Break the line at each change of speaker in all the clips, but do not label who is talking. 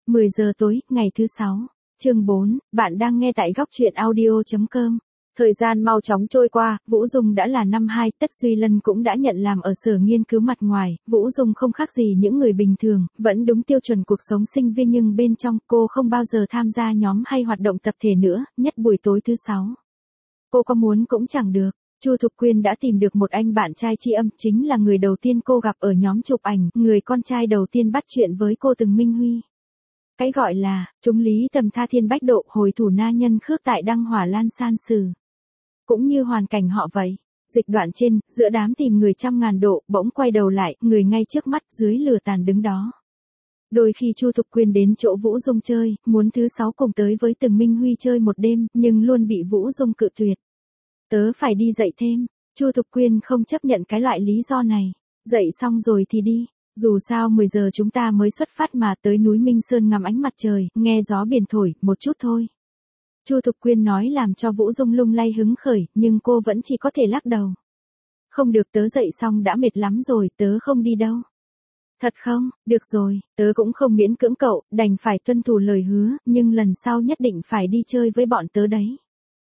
10 giờ tối, ngày thứ 6. Chương 4, bạn đang nghe tại góc truyện audio.com. Thời gian mau chóng trôi qua, Vũ Dung đã là năm 2, Tất Duy Lân cũng đã nhận làm ở sở nghiên cứu mặt ngoài, Vũ Dung không khác gì những người bình thường, vẫn đúng tiêu chuẩn cuộc sống sinh viên nhưng bên trong cô không bao giờ tham gia nhóm hay hoạt động tập thể nữa, nhất buổi tối thứ 6. Cô có muốn cũng chẳng được. Chu Thục Quyên đã tìm được một anh bạn trai tri âm, chính là người đầu tiên cô gặp ở nhóm chụp ảnh, người con trai đầu tiên bắt chuyện với cô từng Minh Huy. Cái gọi là, chúng lý tầm tha thiên bách độ, hồi thủ na nhân khước tại đăng hỏa lan san sử. Cũng như hoàn cảnh họ vậy. Dịch đoạn trên, giữa đám tìm người trăm ngàn độ, bỗng quay đầu lại, người ngay trước mắt dưới lửa tàn đứng đó. Đôi khi Chu Thục Quyên đến chỗ Vũ Dung chơi, muốn thứ 6 cùng tới với từng Minh Huy chơi một đêm, nhưng luôn bị Vũ Dung cự tuyệt. Tớ phải đi dạy thêm. Chu Thục Quyên không chấp nhận cái loại lý do này. Dậy xong rồi thì đi. Dù sao 10 giờ chúng ta mới xuất phát mà, tới núi Minh Sơn ngắm ánh mặt trời, nghe gió biển thổi, một chút thôi. Chu Thục Quyên nói làm cho Vũ Dung lung lay hứng khởi, nhưng cô vẫn chỉ có thể lắc đầu. Không được, tớ dậy xong đã mệt lắm rồi, tớ không đi đâu. Thật không? Được rồi, tớ cũng không miễn cưỡng cậu, đành phải tuân thủ lời hứa, nhưng lần sau nhất định phải đi chơi với bọn tớ đấy.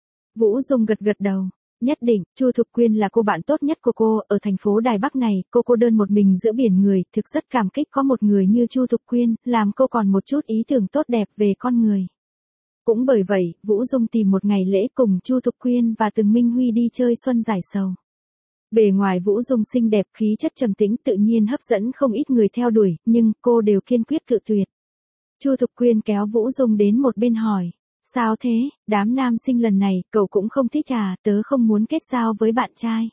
Vũ Dung gật gật đầu. Nhất định. Chu Thục Quyên là cô bạn tốt nhất của cô, ở thành phố Đài Bắc này, cô đơn một mình giữa biển người, thực rất cảm kích có một người như Chu Thục Quyên, làm cô còn một chút ý tưởng tốt đẹp về con người. Cũng bởi vậy, Vũ Dung tìm một ngày lễ cùng Chu Thục Quyên và từng Minh Huy đi chơi xuân giải sầu. Bề ngoài Vũ Dung xinh đẹp, khí chất trầm tĩnh, tự nhiên hấp dẫn không ít người theo đuổi, nhưng cô đều kiên quyết cự tuyệt. Chu Thục Quyên kéo Vũ Dung đến một bên hỏi. Sao thế, đám nam sinh lần này, cậu cũng không thích à, tớ không muốn kết giao với bạn trai.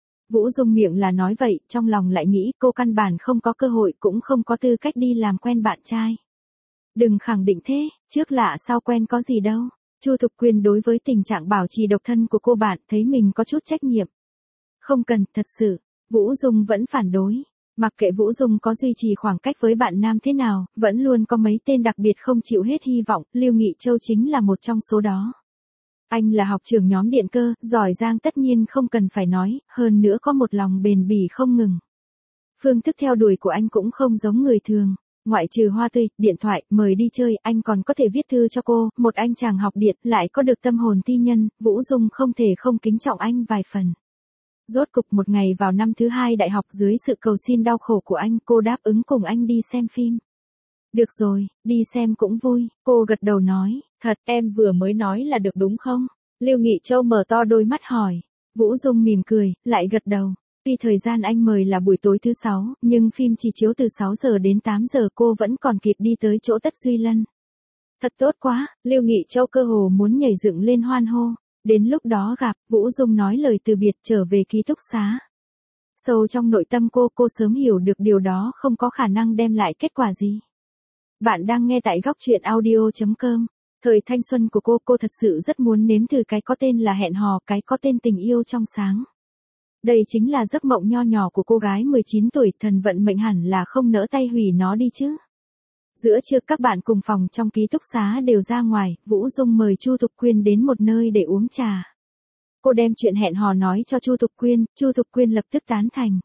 Vũ Dung miệng là nói vậy, trong lòng lại nghĩ cô căn bản không có cơ hội, cũng không có tư cách đi làm quen bạn trai. Đừng khẳng định thế, trước lạ sau quen có gì đâu. Chu Thục Quyên đối với tình trạng bảo trì độc thân của cô bạn thấy mình có chút trách nhiệm. Không cần, thật sự. Vũ Dung vẫn phản đối. Mặc kệ Vũ Dung có duy trì khoảng cách với bạn nam thế nào, vẫn luôn có mấy tên đặc biệt không chịu hết hy vọng, Lưu Nghị Châu chính là một trong số đó. Anh là học trưởng nhóm điện cơ, giỏi giang tất nhiên không cần phải nói, hơn nữa có một lòng bền bỉ không ngừng. Phương thức theo đuổi của anh cũng không giống người thường. Ngoại trừ hoa tươi, điện thoại, mời đi chơi, anh còn có thể viết thư cho cô, một anh chàng học điện, lại có được tâm hồn thi nhân, Vũ Dung không thể không kính trọng anh vài phần. Rốt cục một ngày vào năm thứ 2 đại học, dưới sự cầu xin đau khổ của anh, cô đáp ứng cùng anh đi xem phim. Được rồi, đi xem cũng vui, cô gật đầu nói, thật, em vừa mới nói là được đúng không? Lưu Nghị Châu mở to đôi mắt hỏi. Vũ Dung mỉm cười, lại gật đầu. Tuy thời gian anh mời là buổi tối thứ 6, nhưng phim chỉ chiếu từ 6 giờ đến 8 giờ, cô vẫn còn kịp đi tới chỗ Tất Duy Lân. Thật tốt quá, Lưu Nghị Châu cơ hồ muốn nhảy dựng lên hoan hô. Đến lúc đó gặp, Vũ Dung nói lời từ biệt trở về ký túc xá. Sâu trong nội tâm cô sớm hiểu được điều đó không có khả năng đem lại kết quả gì. Bạn đang nghe tại góc truyện audio.com. Thời thanh xuân của cô thật sự rất muốn nếm thử cái có tên là hẹn hò, cái có tên tình yêu trong sáng. Đây chính là giấc mộng nho nhỏ của cô gái 19 tuổi, thần vận mệnh hẳn là không nỡ tay hủy nó đi chứ. Giữa trưa các bạn cùng phòng trong ký túc xá đều ra ngoài, Vũ Dung mời Chu Thục Quyên đến một nơi để uống trà. Cô đem chuyện hẹn hò nói cho Chu Thục Quyên lập tức tán thành.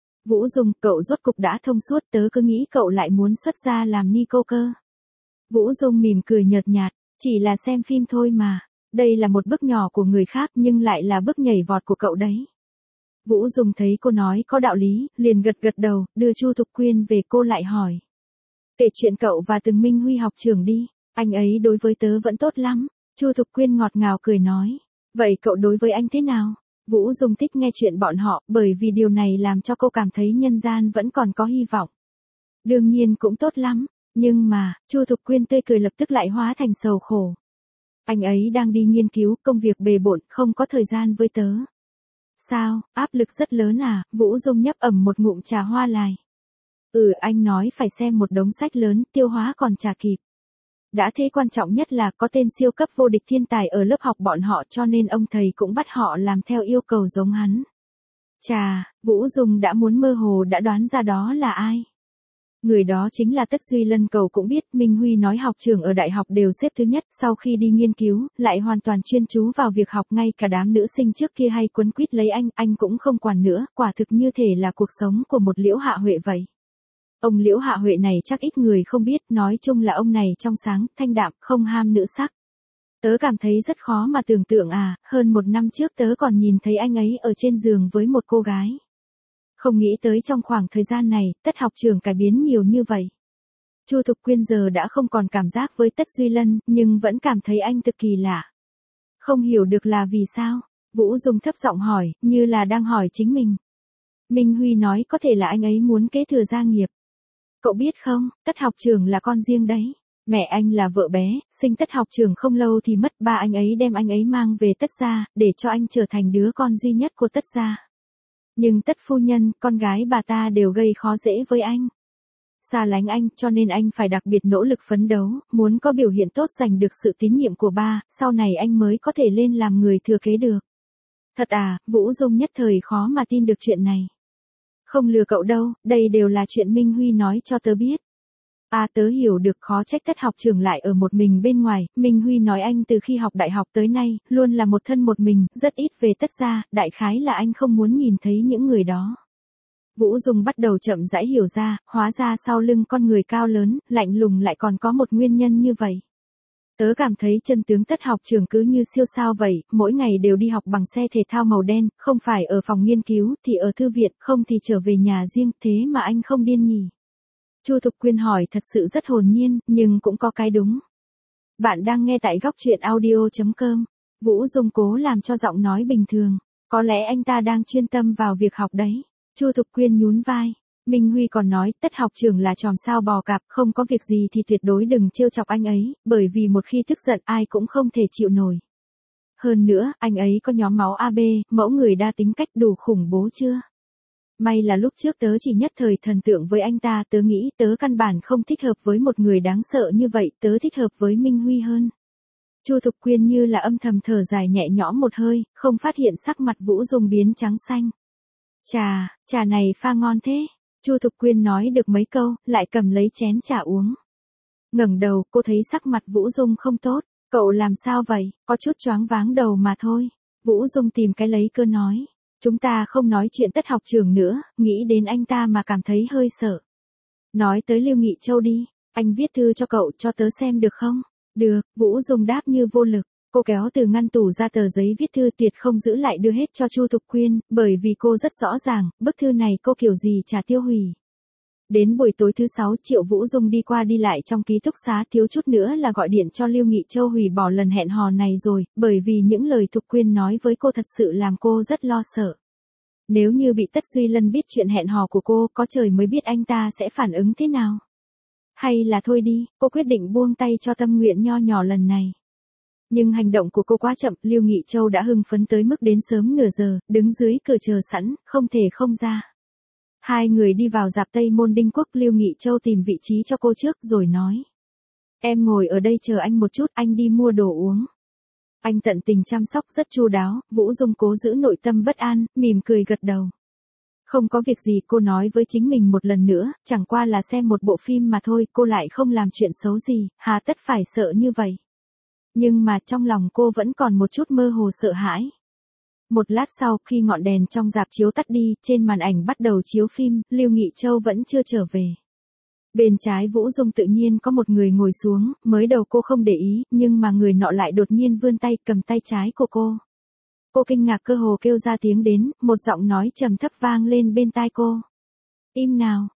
Vũ Dung, cậu rốt cục đã thông suốt, tớ cứ nghĩ cậu lại muốn xuất gia làm ni cô cơ. Vũ Dung mỉm cười nhợt nhạt, chỉ là xem phim thôi mà, đây là một bước nhỏ của người khác nhưng lại là bước nhảy vọt của cậu đấy. Vũ Dung thấy cô nói có đạo lý, liền gật đầu, đưa Chu Thục Quyên về. Cô lại hỏi. Kể chuyện cậu và từng Minh Huy học trưởng đi, anh ấy đối với tớ vẫn tốt lắm. Chu Thục Quyên ngọt ngào cười nói. Vậy cậu đối với anh thế nào? Vũ Dung thích nghe chuyện bọn họ, bởi vì điều này làm cho cô cảm thấy nhân gian vẫn còn có hy vọng. Đương nhiên cũng tốt lắm, nhưng mà, Chu Thục Quyên tươi cười lập tức lại hóa thành sầu khổ. Anh ấy đang đi nghiên cứu, công việc bề bộn, không có thời gian với tớ. Sao, áp lực rất lớn à? Vũ Dung nhấp ẩm một ngụm trà hoa lài. Anh nói phải xem một đống sách lớn, tiêu hóa còn chả kịp. Đã thế quan trọng nhất là có tên siêu cấp vô địch thiên tài ở lớp học bọn họ, cho nên ông thầy cũng bắt họ làm theo yêu cầu giống hắn. Chà, Vũ Dung đã muốn mơ hồ đã đoán ra đó là ai. Người đó chính là Tất Duy Lân. Cậu cũng biết, Minh Huy nói học trường ở đại học đều xếp thứ nhất, sau khi đi nghiên cứu, lại hoàn toàn chuyên chú vào việc học, ngay cả đám nữ sinh trước kia hay quấn quýt lấy anh cũng không quản nữa, quả thực như thể là cuộc sống của một Liễu Hạ Huệ vậy. Ông Liễu Hạ Huệ này chắc ít người không biết, nói chung là ông này trong sáng, thanh đạm, không ham nữ sắc. Tớ cảm thấy rất khó mà tưởng tượng hơn 1 năm trước tớ còn nhìn thấy anh ấy ở trên giường với một cô gái. Không nghĩ tới trong khoảng thời gian này, Tất học trưởng cải biến nhiều như vậy. Chu Thục Quyên giờ đã không còn cảm giác với Tất Duy Lân, nhưng vẫn cảm thấy anh cực kỳ lạ. Không hiểu được là vì sao, Vũ Dung thấp giọng hỏi, như là đang hỏi chính mình. Minh Huy nói có thể là anh ấy muốn kế thừa gia nghiệp. Cậu biết không, Tất học trưởng là con riêng đấy. Mẹ anh là vợ bé, sinh Tất học trưởng không lâu thì mất, ba anh ấy đem anh ấy mang về Tất gia, để cho anh trở thành đứa con duy nhất của Tất gia. Nhưng Tất phu nhân, con gái bà ta đều gây khó dễ với anh. Xa lánh anh, cho nên anh phải đặc biệt nỗ lực phấn đấu, muốn có biểu hiện tốt giành được sự tín nhiệm của ba, sau này anh mới có thể lên làm người thừa kế được. Thật Vũ Dung nhất thời khó mà tin được chuyện này. Không lừa cậu đâu, đây đều là chuyện Minh Huy nói cho tớ biết. Tớ hiểu được, khó trách Tất học trưởng lại ở một mình bên ngoài, Minh Huy nói anh từ khi học đại học tới nay, luôn là một thân một mình, rất ít về Tất gia, đại khái là anh không muốn nhìn thấy những người đó. Vũ Dung bắt đầu chậm rãi hiểu ra, hóa ra sau lưng con người cao lớn, lạnh lùng lại còn có một nguyên nhân như vậy. Tớ cảm thấy chân tướng Tất học trưởng cứ như siêu sao vậy, mỗi ngày đều đi học bằng xe thể thao màu đen, không phải ở phòng nghiên cứu, thì ở thư viện, không thì trở về nhà riêng, thế mà anh không điên nhỉ? Chu Thục Quyên hỏi thật sự rất hồn nhiên, nhưng cũng có cái đúng. Bạn đang nghe tại góc truyện audio.com. Vũ Dung cố làm cho giọng nói bình thường. Có lẽ anh ta đang chuyên tâm vào việc học đấy. Chu Thục Quyên nhún vai. Minh Huy còn nói, Tất học trưởng là chòm sao bò cạp, không có việc gì thì tuyệt đối đừng trêu chọc anh ấy, bởi vì một khi tức giận ai cũng không thể chịu nổi. Hơn nữa, anh ấy có nhóm máu AB, mẫu người đa tính cách, đủ khủng bố chưa? May là lúc trước tớ chỉ nhất thời thần tượng với anh ta, tớ nghĩ tớ căn bản không thích hợp với một người đáng sợ như vậy, tớ thích hợp với Minh Huy hơn. Chu Thục Quyên như là âm thầm thở dài nhẹ nhõm một hơi, không phát hiện sắc mặt Vũ Dung biến trắng xanh. Trà này pha ngon thế. Chu Thục Quyên nói được mấy câu, lại cầm lấy chén trà uống. Ngẩng đầu, cô thấy sắc mặt Vũ Dung không tốt. Cậu làm sao vậy? Có chút choáng váng đầu mà thôi. Vũ Dung tìm cái lấy cơ nói. Chúng ta không nói chuyện Tất học trưởng nữa, nghĩ đến anh ta mà cảm thấy hơi sợ. Nói tới Lưu Nghị Châu đi, anh viết thư cho cậu cho tớ xem được không? Được, Vũ Dung đáp như vô lực. Cô kéo từ ngăn tủ ra tờ giấy viết thư, tuyệt không giữ lại đưa hết cho Chu Thục Quyên, bởi vì cô rất rõ ràng, bức thư này cô kiểu gì chả tiêu hủy. Đến buổi tối thứ 6, Triệu Vũ Dung đi qua đi lại trong ký túc xá, thiếu chút nữa là gọi điện cho Lưu Nghị Châu hủy bỏ lần hẹn hò này rồi, bởi vì những lời Thục Quyên nói với cô thật sự làm cô rất lo sợ. Nếu như bị Tất Duy Lân biết chuyện hẹn hò của cô, có trời mới biết anh ta sẽ phản ứng thế nào. Hay là thôi đi, cô quyết định buông tay cho tâm nguyện nho nhỏ lần này. Nhưng hành động của cô quá chậm, Lưu Nghị Châu đã hưng phấn tới mức đến sớm nửa giờ, đứng dưới cửa chờ sẵn, không thể không ra. Hai người đi vào rạp Tây Môn Đinh Quốc, Lưu Nghị Châu tìm vị trí cho cô trước rồi nói. Em ngồi ở đây chờ anh một chút, anh đi mua đồ uống. Anh tận tình chăm sóc rất chu đáo, Vũ Dung cố giữ nội tâm bất an, mỉm cười gật đầu. Không có việc gì, cô nói với chính mình một lần nữa, chẳng qua là xem một bộ phim mà thôi, cô lại không làm chuyện xấu gì, hà tất phải sợ như vậy. Nhưng mà trong lòng cô vẫn còn một chút mơ hồ sợ hãi. Một lát sau, khi ngọn đèn trong rạp chiếu tắt đi, trên màn ảnh bắt đầu chiếu phim, Lưu Nghị Châu vẫn chưa trở về. Bên trái Vũ Dung tự nhiên có một người ngồi xuống, mới đầu cô không để ý, nhưng mà người nọ lại đột nhiên vươn tay cầm tay trái của cô. Cô kinh ngạc cơ hồ kêu ra tiếng đến, một giọng nói trầm thấp vang lên bên tai cô. Im nào,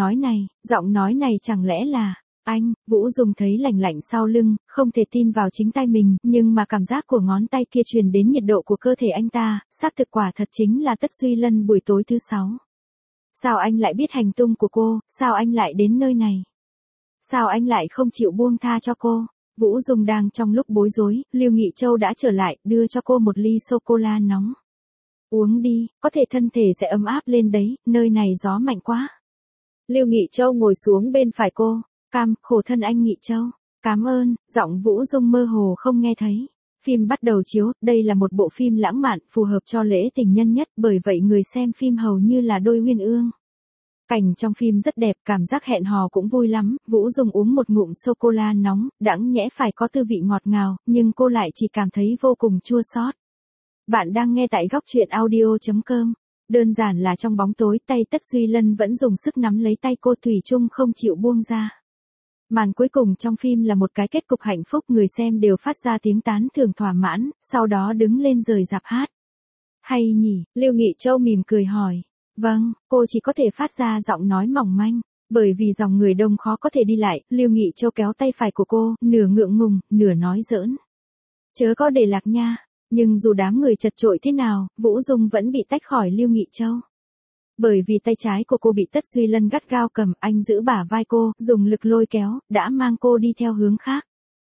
giọng nói này chẳng lẽ là... Anh, Vũ Dung thấy lạnh lạnh sau lưng, không thể tin vào chính tay mình, nhưng mà cảm giác của ngón tay kia truyền đến nhiệt độ của cơ thể anh ta, xác thực quả thật chính là Tất Duy Lân buổi tối thứ 6. Sao anh lại biết hành tung của cô, sao anh lại đến nơi này? Sao anh lại không chịu buông tha cho cô? Vũ Dung đang trong lúc bối rối, Lưu Nghị Châu đã trở lại, đưa cho cô một ly sô-cô-la nóng. Uống đi, có thể thân thể sẽ ấm áp lên đấy, nơi này gió mạnh quá. Lưu Nghị Châu ngồi xuống bên phải cô. Khổ thân anh Nghị Châu. Cảm ơn, giọng Vũ Dung mơ hồ không nghe thấy. Phim bắt đầu chiếu, đây là một bộ phim lãng mạn, phù hợp cho lễ tình nhân nhất, bởi vậy người xem phim hầu như là đôi uyên ương. Cảnh trong phim rất đẹp, cảm giác hẹn hò cũng vui lắm, Vũ Dung uống một ngụm sô-cô-la nóng, đãng nhẽ phải có tư vị ngọt ngào, nhưng cô lại chỉ cảm thấy vô cùng chua xót. Bạn đang nghe tại góc truyện audio.com. Đơn giản là trong bóng tối tay Tất Duy Lân vẫn dùng sức nắm lấy tay cô thủy chung không chịu buông ra. Màn cuối cùng trong phim là một cái kết cục hạnh phúc, người xem đều phát ra tiếng tán thưởng thỏa mãn, sau đó đứng lên rời rạp hát. Hay nhỉ, Lưu Nghị Châu mỉm cười hỏi. Vâng, cô chỉ có thể phát ra giọng nói mỏng manh. Bởi vì dòng người đông khó có thể đi lại, Lưu Nghị Châu kéo tay phải của cô, nửa ngượng ngùng, nửa nói giỡn. Chớ có để lạc nha. Nhưng dù đám người chật chội thế nào, Vũ Dung vẫn bị tách khỏi Lưu Nghị Châu. Bởi vì tay trái của cô bị Tất Duy Lân gắt gao cầm, anh giữ bả vai cô, dùng lực lôi kéo, đã mang cô đi theo hướng khác.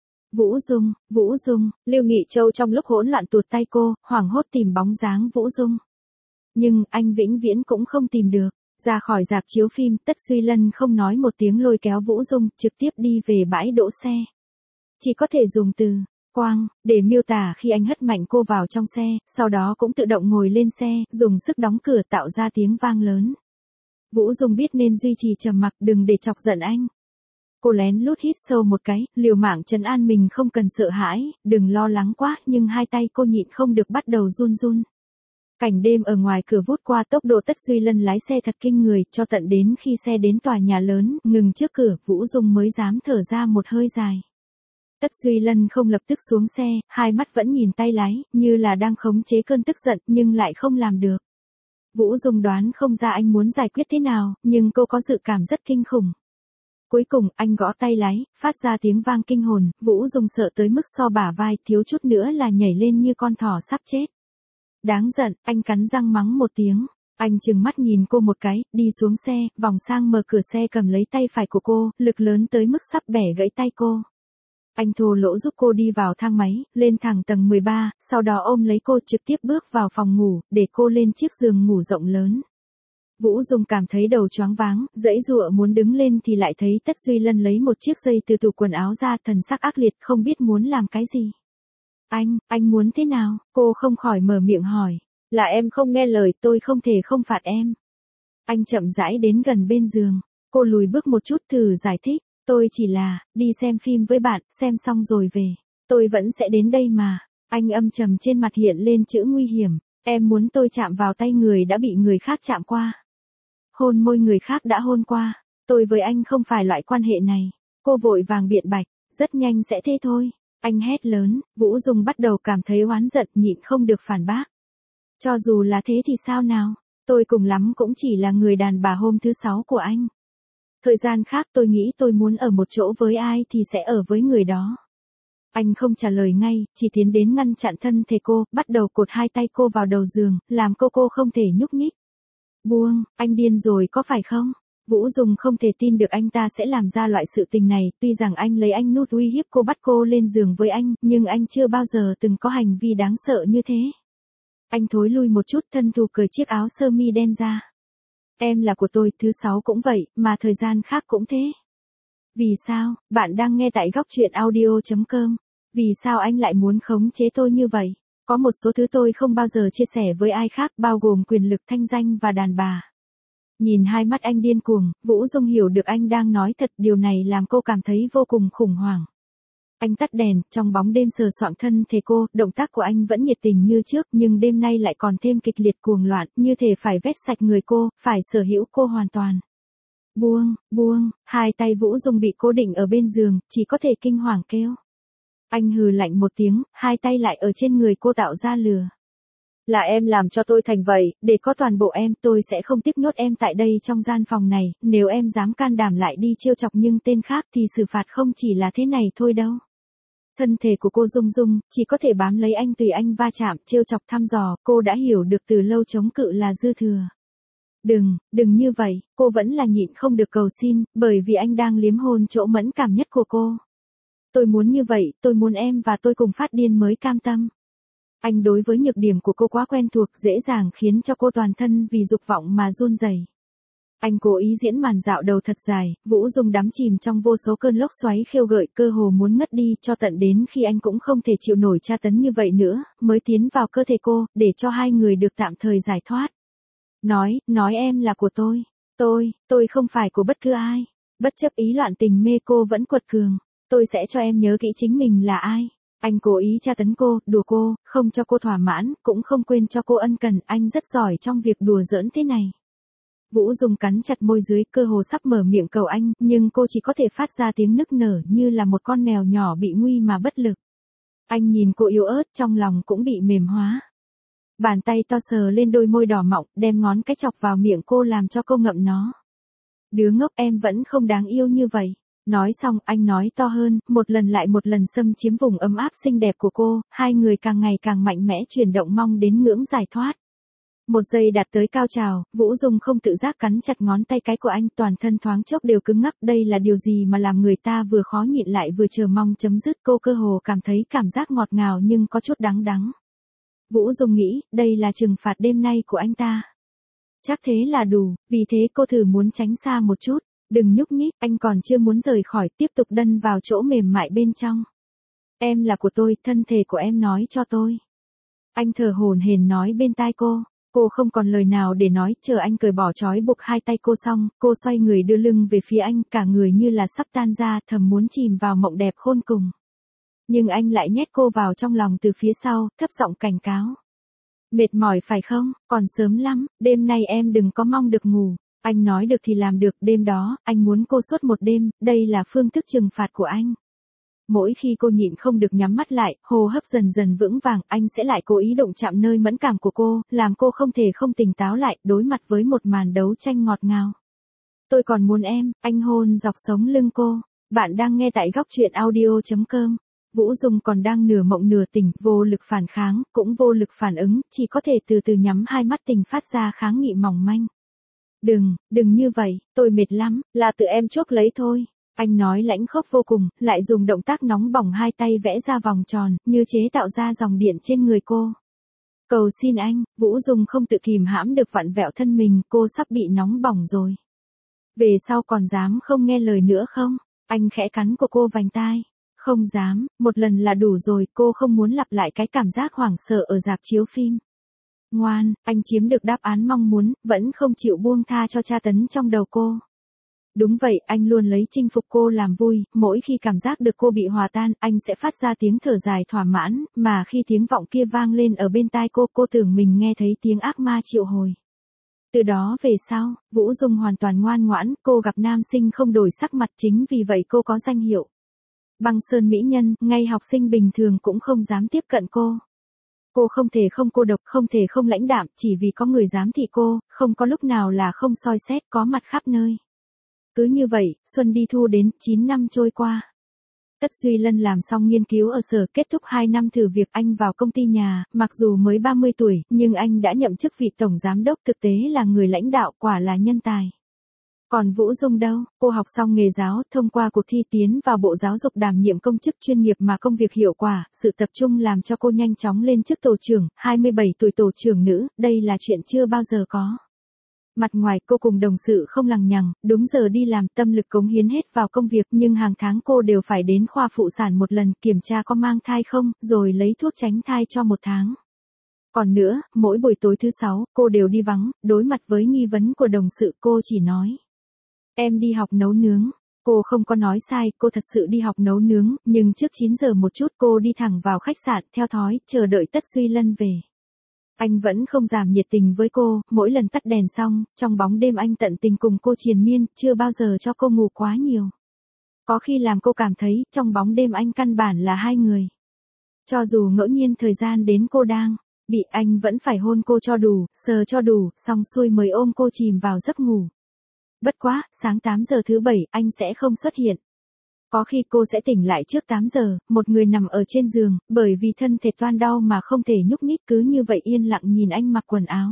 Vũ Dung, Lưu Nghị Châu trong lúc hỗn loạn tuột tay cô, hoảng hốt tìm bóng dáng Vũ Dung. Nhưng anh vĩnh viễn cũng không tìm được. Ra khỏi rạp chiếu phim, Tất Duy Lân không nói một tiếng lôi kéo Vũ Dung, trực tiếp đi về bãi đỗ xe. Chỉ có thể dùng từ quang để miêu tả khi anh hất mạnh cô vào trong xe, sau đó cũng tự động ngồi lên xe, dùng sức đóng cửa tạo ra tiếng vang lớn. Vũ Dung biết nên duy trì trầm mặc, đừng để chọc giận anh. Cô lén lút hít sâu một cái, liều mạng trấn an mình không cần sợ hãi, đừng lo lắng quá, nhưng hai tay cô nhịn không được bắt đầu run run. Cảnh đêm ở ngoài cửa vút qua, tốc độ Tất Duy Lân lái xe thật kinh người, cho tận đến khi xe đến tòa nhà lớn, ngừng trước cửa, Vũ Dung mới dám thở ra một hơi dài. Tất Duy Lân không lập tức xuống xe, hai mắt vẫn nhìn tay lái, như là đang khống chế cơn tức giận, nhưng lại không làm được. Vũ Dung đoán không ra anh muốn giải quyết thế nào, nhưng cô có dự cảm rất kinh khủng. Cuối cùng, anh gõ tay lái, phát ra tiếng vang kinh hồn, Vũ Dung sợ tới mức so bả vai, thiếu chút nữa là nhảy lên như con thỏ sắp chết. Đáng giận, anh cắn răng mắng một tiếng. Anh trừng mắt nhìn cô một cái, đi xuống xe, vòng sang mở cửa xe cầm lấy tay phải của cô, lực lớn tới mức sắp bẻ gãy tay cô. Anh thô lỗ giúp cô đi vào thang máy, lên thẳng tầng 13, sau đó ôm lấy cô trực tiếp bước vào phòng ngủ, để cô lên chiếc giường ngủ rộng lớn. Vũ Dung cảm thấy đầu choáng váng, giãy giụa muốn đứng lên thì lại thấy Tất Duy Lân lấy một chiếc dây từ tủ quần áo ra, thần sắc ác liệt, không biết muốn làm cái gì. Anh muốn thế nào? Cô không khỏi mở miệng hỏi. Là em không nghe lời, tôi không thể không phạt em. Anh chậm rãi đến gần bên giường. Cô lùi bước một chút thử giải thích. Tôi chỉ là, đi xem phim với bạn, xem xong rồi về. Tôi vẫn sẽ đến đây mà. Anh âm trầm trên mặt hiện lên chữ nguy hiểm. Em muốn tôi chạm vào tay người đã bị người khác chạm qua. Hôn môi người khác đã hôn qua. Tôi với anh không phải loại quan hệ này. Cô vội vàng biện bạch. Rất nhanh sẽ thế thôi. Anh hét lớn, Vũ Dung bắt đầu cảm thấy oán giận, nhịn không được phản bác. Cho dù là thế thì sao nào? Tôi cùng lắm cũng chỉ là người đàn bà hôm thứ 6 của anh. Thời gian khác tôi nghĩ tôi muốn ở một chỗ với ai thì sẽ ở với người đó. Anh không trả lời ngay, chỉ tiến đến ngăn chặn thân thể cô, bắt đầu cột hai tay cô vào đầu giường, làm cô không thể nhúc nhích. Buông, anh điên rồi có phải không? Vũ Dung không thể tin được anh ta sẽ làm ra loại sự tình này, tuy rằng anh lấy anh nút uy hiếp cô bắt cô lên giường với anh, nhưng anh chưa bao giờ từng có hành vi đáng sợ như thế. Anh thối lui một chút, thân thủ cởi chiếc áo sơ mi đen ra. Em là của tôi, thứ 6 cũng vậy, mà thời gian khác cũng thế. Vì sao? Bạn đang nghe tại góc truyện audio.com. Vì sao anh lại muốn khống chế tôi như vậy? Có một số thứ tôi không bao giờ chia sẻ với ai khác, bao gồm quyền lực, thanh danh và đàn bà. Nhìn hai mắt anh điên cuồng, Vũ Dung hiểu được anh đang nói thật, điều này làm cô cảm thấy vô cùng khủng hoảng. Anh tắt đèn, trong bóng đêm sờ soạng thân thể cô, động tác của anh vẫn nhiệt tình như trước, nhưng đêm nay lại còn thêm kịch liệt cuồng loạn, như thể phải vét sạch người cô, phải sở hữu cô hoàn toàn. Buông, hai tay Vũ Dung bị cố định ở bên giường, chỉ có thể kinh hoàng kêu. Anh hừ lạnh một tiếng, hai tay lại ở trên người cô tạo ra lừa. Là em làm cho tôi thành vậy, để có toàn bộ em, tôi sẽ không tiếp nhốt em tại đây trong gian phòng này, nếu em dám can đảm lại đi trêu chọc nhưng tên khác thì xử phạt không chỉ là thế này thôi đâu. Thân thể của cô rung rung, chỉ có thể bám lấy anh tùy anh va chạm, trêu chọc thăm dò, cô đã hiểu được từ lâu chống cự là dư thừa. Đừng như vậy, cô vẫn là nhịn không được cầu xin, bởi vì anh đang liếm hôn chỗ mẫn cảm nhất của cô. Tôi muốn như vậy, tôi muốn em và tôi cùng phát điên mới cam tâm. Anh đối với nhược điểm của cô quá quen thuộc, dễ dàng khiến cho cô toàn thân vì dục vọng mà run rẩy. Anh cố ý diễn màn dạo đầu thật dài, Vũ Dung đắm chìm trong vô số cơn lốc xoáy khêu gợi, cơ hồ muốn ngất đi, cho tận đến khi anh cũng không thể chịu nổi tra tấn như vậy nữa, mới tiến vào cơ thể cô, để cho hai người được tạm thời giải thoát. Nói em là của tôi không phải của bất cứ ai. Bất chấp ý loạn tình mê cô vẫn quật cường. Tôi sẽ cho em nhớ kỹ chính mình là ai. Anh cố ý tra tấn cô, đùa cô, không cho cô thỏa mãn, cũng không quên cho cô ân cần, anh rất giỏi trong việc đùa giỡn thế này. Vũ Dung cắn chặt môi dưới, cơ hồ sắp mở miệng cầu anh, nhưng cô chỉ có thể phát ra tiếng nức nở như là một con mèo nhỏ bị nguy mà bất lực. Anh nhìn cô yếu ớt, trong lòng cũng bị mềm hóa. Bàn tay to sờ lên đôi môi đỏ mọng, đem ngón cái chọc vào miệng cô làm cho cô ngậm nó. Đứa ngốc, em vẫn không đáng yêu như vậy. Nói xong, anh nói to hơn, một lần lại một lần xâm chiếm vùng ấm áp xinh đẹp của cô, hai người càng ngày càng mạnh mẽ chuyển động mong đến ngưỡng giải thoát. Một giây đạt tới cao trào, Vũ Dung không tự giác cắn chặt ngón tay cái của anh, toàn thân thoáng chốc đều cứng ngắc, đây là điều gì mà làm người ta vừa khó nhịn lại vừa chờ mong chấm dứt, cô cơ hồ cảm thấy cảm giác ngọt ngào nhưng có chút đắng đắng. Vũ Dung nghĩ, đây là trừng phạt đêm nay của anh ta. Chắc thế là đủ, vì thế cô thử muốn tránh xa một chút, đừng nhúc nhích, anh còn chưa muốn rời khỏi, tiếp tục đâm vào chỗ mềm mại bên trong. Em là của tôi, thân thể của em nói cho tôi. Anh thở hổn hển nói bên tai cô. Cô không còn lời nào để nói, chờ anh cởi bỏ trói buộc hai tay cô xong, cô xoay người đưa lưng về phía anh, cả người như là sắp tan ra, thầm muốn chìm vào mộng đẹp khôn cùng. Nhưng anh lại nhét cô vào trong lòng từ phía sau, thấp giọng cảnh cáo. Mệt mỏi phải không, còn sớm lắm, đêm nay em đừng có mong được ngủ. Anh nói được thì làm được, đêm đó, anh muốn cô suốt một đêm, đây là phương thức trừng phạt của anh. Mỗi khi cô nhịn không được nhắm mắt lại, hô hấp dần dần vững vàng, anh sẽ lại cố ý động chạm nơi mẫn cảm của cô, làm cô không thể không tỉnh táo lại, đối mặt với một màn đấu tranh ngọt ngào. Tôi còn muốn em, anh hôn dọc sống lưng cô. Bạn đang nghe tại góc truyện audio.com. Vũ Dung còn đang nửa mộng nửa tỉnh, vô lực phản kháng, cũng vô lực phản ứng, chỉ có thể từ từ nhắm hai mắt tình phát ra kháng nghị mỏng manh. Đừng như vậy, tôi mệt lắm, là tự em chuốc lấy thôi. Anh nói lãnh khốc vô cùng, lại dùng động tác nóng bỏng hai tay vẽ ra vòng tròn, như chế tạo ra dòng điện trên người cô. Cầu xin anh, Vũ Dung không tự kìm hãm được vặn vẹo thân mình, cô sắp bị nóng bỏng rồi. Về sau còn dám không nghe lời nữa không? Anh khẽ cắn của cô vành tai. Không dám, một lần là đủ rồi, cô không muốn lặp lại cái cảm giác hoảng sợ ở rạp chiếu phim. Ngoan, anh chiếm được đáp án mong muốn, vẫn không chịu buông tha cho tra tấn trong đầu cô. Đúng vậy, anh luôn lấy chinh phục cô làm vui, mỗi khi cảm giác được cô bị hòa tan, anh sẽ phát ra tiếng thở dài thỏa mãn, mà khi tiếng vọng kia vang lên ở bên tai cô tưởng mình nghe thấy tiếng ác ma triệu hồi. Từ đó về sau, Vũ Dung hoàn toàn ngoan ngoãn, cô gặp nam sinh không đổi sắc mặt, chính vì vậy cô có danh hiệu Băng Sơn Mỹ Nhân, ngay học sinh bình thường cũng không dám tiếp cận cô. Cô không thể không cô độc, không thể không lãnh đạm, chỉ vì có người giám thị cô, không có lúc nào là không soi xét, có mặt khắp nơi. Cứ như vậy, xuân đi thu đến, 9 năm trôi qua. Tất Duy Lân làm xong nghiên cứu ở sở, kết thúc 2 năm thử việc, anh vào công ty nhà, mặc dù mới 30 tuổi, nhưng anh đã nhậm chức vị tổng giám đốc, thực tế là người lãnh đạo, quả là nhân tài. Còn Vũ Dung đâu, cô học xong nghề giáo, thông qua cuộc thi tiến vào Bộ Giáo dục đảm nhiệm công chức chuyên nghiệp mà công việc hiệu quả, sự tập trung làm cho cô nhanh chóng lên chức tổ trưởng, 27 tuổi tổ trưởng nữ, đây là chuyện chưa bao giờ có. Mặt ngoài cô cùng đồng sự không lằng nhằng, đúng giờ đi làm, tâm lực cống hiến hết vào công việc, nhưng hàng tháng cô đều phải đến khoa phụ sản một lần, kiểm tra có mang thai không, rồi lấy thuốc tránh thai cho 1 tháng. Còn nữa, mỗi buổi tối thứ 6, cô đều đi vắng, đối mặt với nghi vấn của đồng sự, cô chỉ nói: em đi học nấu nướng. Cô không có nói sai, cô thật sự đi học nấu nướng, nhưng trước 9 giờ một chút cô đi thẳng vào khách sạn, theo thói, chờ đợi Tất Duy Lân về. Anh vẫn không giảm nhiệt tình với cô, mỗi lần tắt đèn xong, trong bóng đêm anh tận tình cùng cô triền miên, chưa bao giờ cho cô ngủ quá nhiều. Có khi làm cô cảm thấy, trong bóng đêm anh căn bản là hai người. Cho dù ngẫu nhiên thời gian đến cô đang bị, anh vẫn phải hôn cô cho đủ, sờ cho đủ, xong xuôi mới ôm cô chìm vào giấc ngủ. Bất quá, sáng 8 giờ thứ 7, anh sẽ không xuất hiện. Có khi cô sẽ tỉnh lại trước 8 giờ, một người nằm ở trên giường, bởi vì thân thể toan đau mà không thể nhúc nhích, cứ như vậy yên lặng nhìn anh mặc quần áo.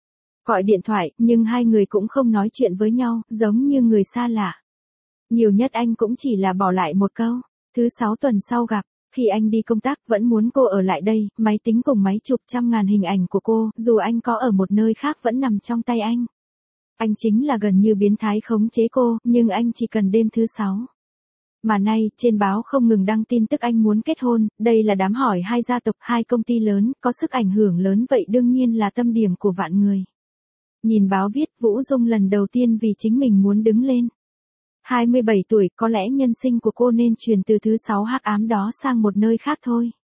Gọi điện thoại, nhưng hai người cũng không nói chuyện với nhau, giống như người xa lạ. Nhiều nhất anh cũng chỉ là bỏ lại một câu: thứ 6 tuần sau gặp. Khi anh đi công tác vẫn muốn cô ở lại đây, máy tính cùng máy chụp trăm ngàn hình ảnh của cô, dù anh có ở một nơi khác vẫn nằm trong tay anh. Anh chính là gần như biến thái khống chế cô, nhưng anh chỉ cần đêm thứ 6. Mà nay, trên báo không ngừng đăng tin tức anh muốn kết hôn, đây là đám hỏi hai gia tộc, hai công ty lớn, có sức ảnh hưởng lớn vậy đương nhiên là tâm điểm của vạn người. Nhìn báo viết, Vũ Dung lần đầu tiên vì chính mình muốn đứng lên. 27 tuổi, có lẽ nhân sinh của cô nên chuyển từ thứ 6 hắc ám đó sang một nơi khác thôi.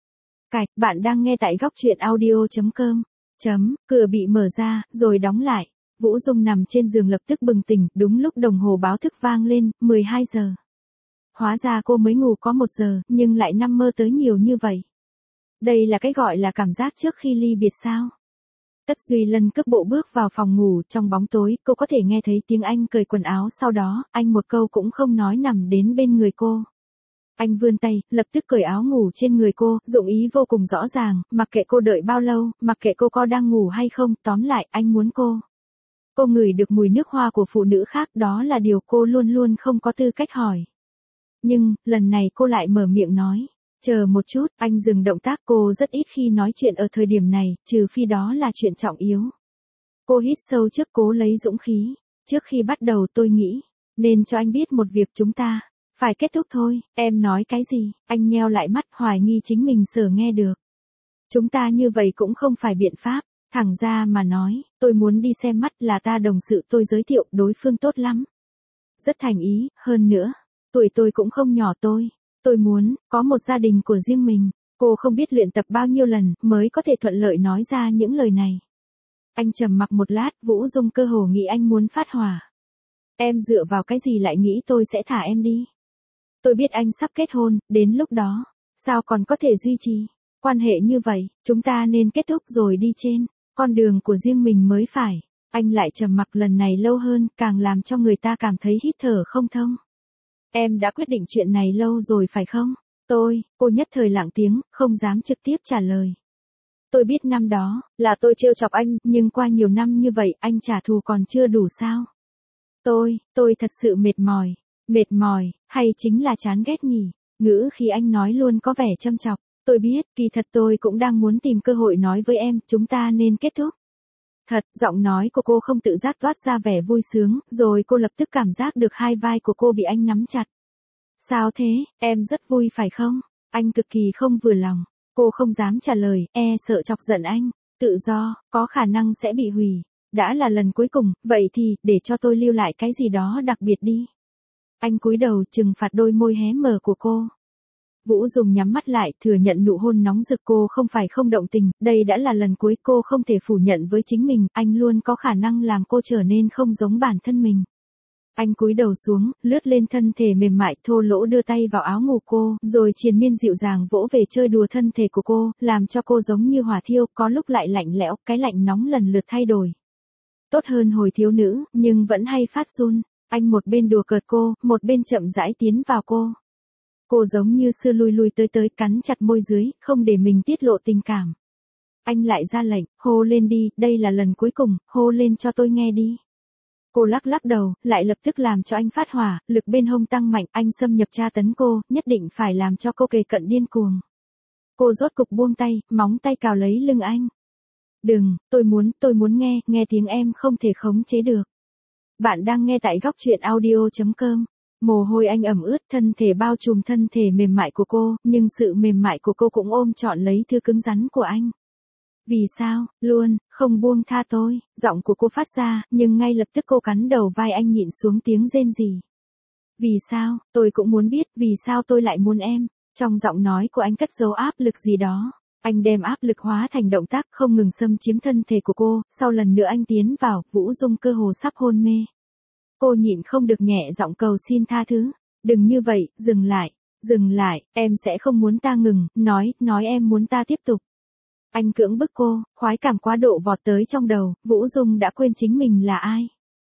Cạch, bạn đang nghe tại góc truyện audio.com. Cửa bị mở ra, rồi đóng lại. Vũ Dung nằm trên giường lập tức bừng tỉnh, đúng lúc đồng hồ báo thức vang lên, 12 giờ. Hóa ra cô mới ngủ có 1 giờ, nhưng lại nằm mơ tới nhiều như vậy. Đây là cái gọi là cảm giác trước khi ly biệt sao? Tất Duy Lân cước bộ bước vào phòng ngủ, trong bóng tối, cô có thể nghe thấy tiếng anh cởi quần áo, sau đó, anh một câu cũng không nói nằm đến bên người cô. Anh vươn tay, lập tức cởi áo ngủ trên người cô, dụng ý vô cùng rõ ràng, mặc kệ cô đợi bao lâu, mặc kệ cô có đang ngủ hay không, tóm lại, anh muốn cô. Cô ngửi được mùi nước hoa của phụ nữ khác, đó là điều cô luôn luôn không có tư cách hỏi. Nhưng, lần này cô lại mở miệng nói. Chờ một chút, anh dừng động tác, cô rất ít khi nói chuyện ở thời điểm này, trừ phi đó là chuyện trọng yếu. Cô hít sâu trước cố lấy dũng khí. Trước khi bắt đầu tôi nghĩ, nên cho anh biết một việc, chúng ta phải kết thúc thôi. Em nói cái gì? Anh nheo lại mắt, hoài nghi chính mình sở nghe được. Chúng ta như vậy cũng không phải biện pháp. Thẳng ra mà nói, tôi muốn đi xem mắt, là ta đồng sự tôi giới thiệu, đối phương tốt lắm. Rất thành ý, hơn nữa, tuổi tôi cũng không nhỏ tôi muốn có một gia đình của riêng mình. Cô không biết luyện tập bao nhiêu lần mới có thể thuận lợi nói ra những lời này. Anh trầm mặc một lát, Vũ Dung cơ hồ nghĩ anh muốn phát hỏa. Em dựa vào cái gì lại nghĩ tôi sẽ thả em đi? Tôi biết anh sắp kết hôn, đến lúc đó, sao còn có thể duy trì quan hệ như vậy? Chúng ta nên kết thúc rồi đi trên con đường của riêng mình mới phải. Anh lại trầm mặc lần này lâu hơn, càng làm cho người ta cảm thấy hít thở không thông. Em đã quyết định chuyện này lâu rồi phải không? Cô nhất thời lặng tiếng, không dám trực tiếp trả lời. Tôi biết năm đó, là tôi trêu chọc anh, nhưng qua nhiều năm như vậy, anh trả thù còn chưa đủ sao? Tôi thật sự mệt mỏi, hay chính là chán ghét nhỉ? Ngữ khi anh nói luôn có vẻ châm chọc. Tôi biết, kỳ thật tôi cũng đang muốn tìm cơ hội nói với em, chúng ta nên kết thúc. Thật, giọng nói của cô không tự giác toát ra vẻ vui sướng, rồi cô lập tức cảm giác được hai vai của cô bị anh nắm chặt. Sao thế, em rất vui phải không? Anh cực kỳ không vừa lòng. Cô không dám trả lời, sợ chọc giận anh. Tự do, có khả năng sẽ bị hủy. Đã là lần cuối cùng, vậy thì, để cho tôi lưu lại cái gì đó đặc biệt đi. Anh cúi đầu trừng phạt đôi môi hé mở của cô. Vũ Dung nhắm mắt lại, thừa nhận nụ hôn nóng rực, cô không phải không động tình, đây đã là lần cuối, cô không thể phủ nhận với chính mình, anh luôn có khả năng làm cô trở nên không giống bản thân mình. Anh cúi đầu xuống, lướt lên thân thể mềm mại, thô lỗ đưa tay vào áo ngủ cô, rồi triền miên dịu dàng vỗ về chơi đùa thân thể của cô, làm cho cô giống như hỏa thiêu, có lúc lại lạnh lẽo, cái lạnh nóng lần lượt thay đổi. Tốt hơn hồi thiếu nữ, nhưng vẫn hay phát run. Anh một bên đùa cợt cô, một bên chậm rãi tiến vào cô. Cô giống như xưa lui lui tới cắn chặt môi dưới, không để mình tiết lộ tình cảm. Anh lại ra lệnh, hô lên đi, đây là lần cuối cùng, hô lên cho tôi nghe đi. Cô lắc đầu, lại lập tức làm cho anh phát hỏa, lực bên hông tăng mạnh, anh xâm nhập tra tấn cô, nhất định phải làm cho cô kề cận điên cuồng. Cô rốt cục buông tay, móng tay cào lấy lưng anh. Đừng, tôi muốn nghe tiếng em không thể khống chế được. Bạn đang nghe tại góc truyện audio.com. Mồ hôi anh ẩm ướt, thân thể bao trùm thân thể mềm mại của cô, nhưng sự mềm mại của cô cũng ôm trọn lấy thứ cứng rắn của anh. Vì sao, luôn, không buông tha tôi, giọng của cô phát ra, nhưng ngay lập tức cô cắn đầu vai anh nhịn xuống tiếng rên rỉ. Vì sao, tôi cũng muốn biết, vì sao tôi lại muốn em. Trong giọng nói của anh cất giấu áp lực gì đó. Anh đem áp lực hóa thành động tác, không ngừng xâm chiếm thân thể của cô, sau lần nữa anh tiến vào, Vũ Dung cơ hồ sắp hôn mê. Cô nhịn không được nhẹ giọng cầu xin tha thứ. Đừng như vậy, dừng lại, em sẽ không muốn ta ngừng, nói em muốn ta tiếp tục. Anh cưỡng bức cô, khoái cảm quá độ vọt tới trong đầu, Vũ Dung đã quên chính mình là ai.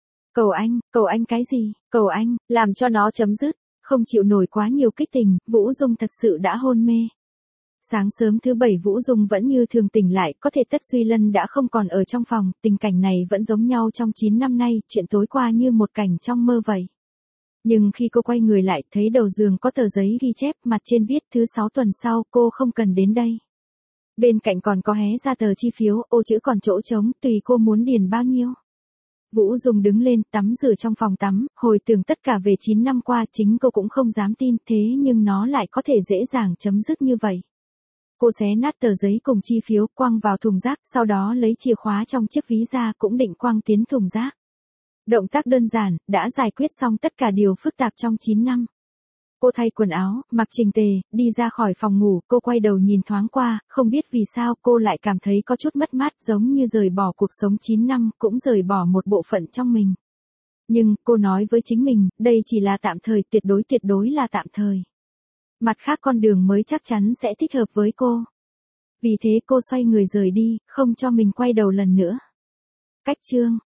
Cầu anh cái gì, cầu anh, làm cho nó chấm dứt, không chịu nổi quá nhiều kích tình, Vũ Dung thật sự đã hôn mê. Sáng sớm thứ Bảy Vũ Dung vẫn như thường tỉnh lại, có thể Tất Duy Lân đã không còn ở trong phòng, tình cảnh này vẫn giống nhau trong 9 năm nay, chuyện tối qua như một cảnh trong mơ vậy. Nhưng khi cô quay người lại, thấy đầu giường có tờ giấy ghi chép, mặt trên viết thứ 6 tuần sau, cô không cần đến đây. Bên cạnh còn có hé ra tờ chi phiếu, ô chữ còn chỗ trống, tùy cô muốn điền bao nhiêu. Vũ Dung đứng lên, tắm rửa trong phòng tắm, hồi tưởng tất cả về 9 năm qua, chính cô cũng không dám tin, thế nhưng nó lại có thể dễ dàng chấm dứt như vậy. Cô xé nát tờ giấy cùng chi phiếu, quăng vào thùng rác, sau đó lấy chìa khóa trong chiếc ví ra, cũng định quăng tiến thùng rác. Động tác đơn giản, đã giải quyết xong tất cả điều phức tạp trong 9 năm. Cô thay quần áo, mặc chỉnh tề, đi ra khỏi phòng ngủ, cô quay đầu nhìn thoáng qua, không biết vì sao cô lại cảm thấy có chút mất mát, giống như rời bỏ cuộc sống 9 năm, cũng rời bỏ một bộ phận trong mình. Nhưng, cô nói với chính mình, đây chỉ là tạm thời, tuyệt đối là tạm thời. Mặt khác con đường mới chắc chắn sẽ thích hợp với cô. Vì thế cô xoay người rời đi, không cho mình quay đầu lần nữa. Cách chương